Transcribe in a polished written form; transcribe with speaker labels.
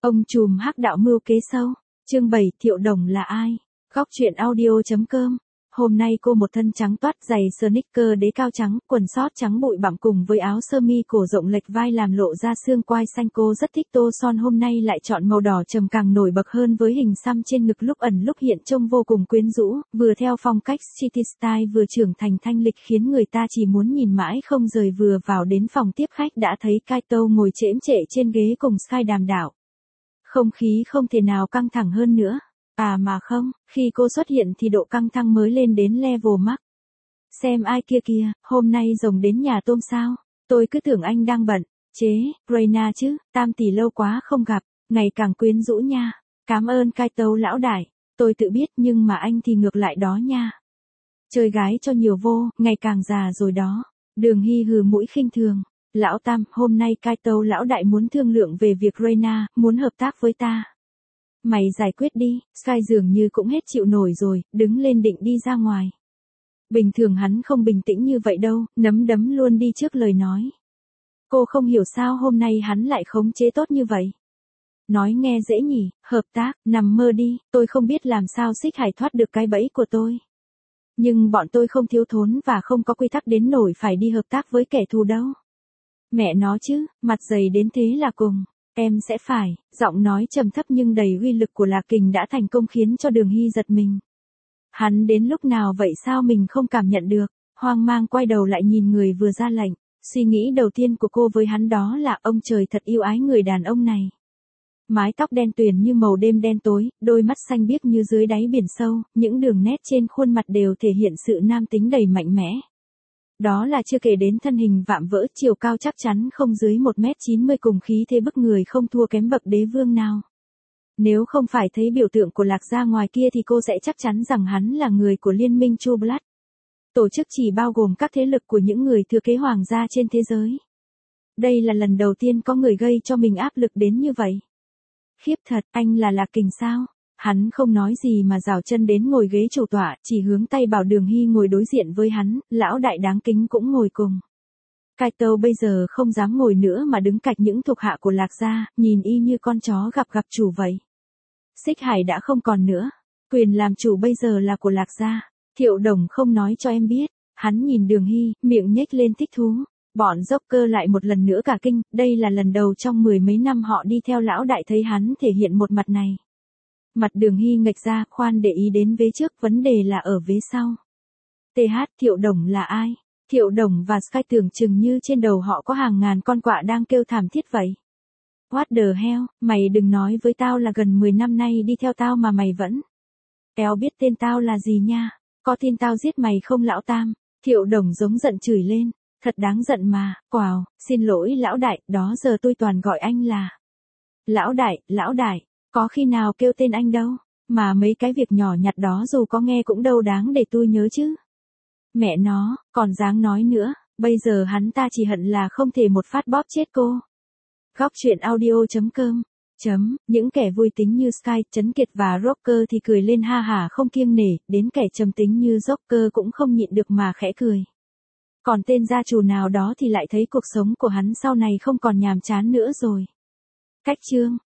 Speaker 1: Ông trùm hắc đạo mưu kế sâu. Chương 7, Thiệu Đồng là ai? Góc truyện audio.com. Hôm nay cô một thân trắng toát, giày sneaker đế cao trắng, quần sót trắng bụi bặm cùng với áo sơ mi cổ rộng lệch vai làm lộ ra xương quai xanh. Cô rất thích tô son, hôm nay lại chọn màu đỏ trầm càng nổi bật hơn với hình xăm trên ngực lúc ẩn lúc hiện trông vô cùng quyến rũ, vừa theo phong cách city style vừa trưởng thành thanh lịch khiến người ta chỉ muốn nhìn mãi không rời. Vừa vào đến phòng tiếp khách đã thấy Kaito ngồi chễm chệ trên ghế cùng Sky đàm đạo. Không khí không thể nào căng thẳng hơn nữa. À mà không, khi cô xuất hiện thì độ căng thẳng mới lên đến level max. Xem ai kia kìa, hôm nay rồng đến nhà tôm sao? Tôi cứ tưởng anh đang bận. Chế, Reina chứ, Tam tỷ lâu quá không gặp, ngày càng quyến rũ nha. Cảm ơn Kaito lão đại, tôi tự biết nhưng mà anh thì ngược lại đó nha. Chơi gái cho nhiều vô, ngày càng già rồi đó. Đường Hy hừ mũi khinh thường. Lão Tam, hôm nay Kaito lão đại muốn thương lượng về việc Reina, muốn hợp tác với ta. Mày giải quyết đi. Sky dường như cũng hết chịu nổi rồi, đứng lên định đi ra ngoài. Bình thường hắn không bình tĩnh như vậy đâu, nắm đấm luôn đi trước lời nói. Cô không hiểu sao hôm nay hắn lại khống chế tốt như vậy. Nói nghe dễ nhỉ, hợp tác, nằm mơ đi, tôi không biết làm sao Xích Hải thoát được cái bẫy của tôi. Nhưng bọn tôi không thiếu thốn và không có quy tắc đến nổi phải đi hợp tác với kẻ thù đâu. Mẹ nó chứ, mặt dày đến thế là cùng. Em sẽ phải, giọng nói trầm thấp nhưng đầy uy lực của Lạc Kình đã thành công khiến cho Đường Hy giật mình. Hắn đến lúc nào vậy sao mình không cảm nhận được, hoang mang quay đầu lại nhìn người vừa ra lệnh. Suy nghĩ đầu tiên của cô với hắn đó là ông trời thật yêu ái người đàn ông này. Mái tóc đen tuyền như màu đêm đen tối, đôi mắt xanh biếc như dưới đáy biển sâu, những đường nét trên khuôn mặt đều thể hiện sự nam tính đầy mạnh mẽ. Đó là chưa kể đến thân hình vạm vỡ, chiều cao chắc chắn không dưới 1m90 cùng khí thế bức người không thua kém bậc đế vương nào. Nếu không phải thấy biểu tượng của Lạc gia ngoài kia thì cô sẽ chắc chắn rằng hắn là người của liên minh True Blood. Tổ chức chỉ bao gồm các thế lực của những người thừa kế hoàng gia trên thế giới. Đây là lần đầu tiên có người gây cho mình áp lực đến như vậy. Khiếp thật, anh là Lạc Kình sao? Hắn không nói gì mà rảo chân đến ngồi ghế chủ tọa, chỉ hướng tay bảo Đường Hy ngồi đối diện với hắn, lão đại đáng kính cũng ngồi cùng. Kaito bây giờ không dám ngồi nữa mà đứng cạnh những thuộc hạ của Lạc gia, nhìn y như con chó gặp chủ vậy. Xích Hải đã không còn nữa, quyền làm chủ bây giờ là của Lạc gia. Thiệu Đồng không nói cho em biết. Hắn nhìn Đường Hy, miệng nhếch lên thích thú. Bọn Joker lại một lần nữa cả kinh, đây là lần đầu trong mười mấy năm họ đi theo lão đại thấy hắn thể hiện một mặt này. Mặt Đường Hy nghệch ra, khoan để ý đến vế trước, vấn đề là ở vế sau. Thiệu Đồng là ai? Thiệu Đồng và Sky tưởng chừng như trên đầu họ có hàng ngàn con quạ đang kêu thảm thiết vậy. What the hell, mày đừng nói với tao là gần 10 năm nay đi theo tao mà mày vẫn. Éo biết tên tao là gì nha, có tin tao giết mày không lão Tam? Thiệu Đồng giống giận chửi lên, thật đáng giận mà, wow, xin lỗi lão đại, đó giờ tôi toàn gọi anh là. Lão đại. Có khi nào kêu tên anh đâu, mà mấy cái việc nhỏ nhặt đó dù có nghe cũng đâu đáng để tôi nhớ chứ. Mẹ nó, còn dáng nói nữa, bây giờ hắn ta chỉ hận là không thể một phát bóp chết cô. Góc truyện audio.com. Những kẻ vui tính như Sky, Trấn Kiệt và Rocker thì cười lên ha hả không kiêng nể, đến kẻ trầm tính như Joker cũng không nhịn được mà khẽ cười. Còn tên gia chủ nào đó thì lại thấy cuộc sống của hắn sau này không còn nhàm chán nữa rồi. Cách chương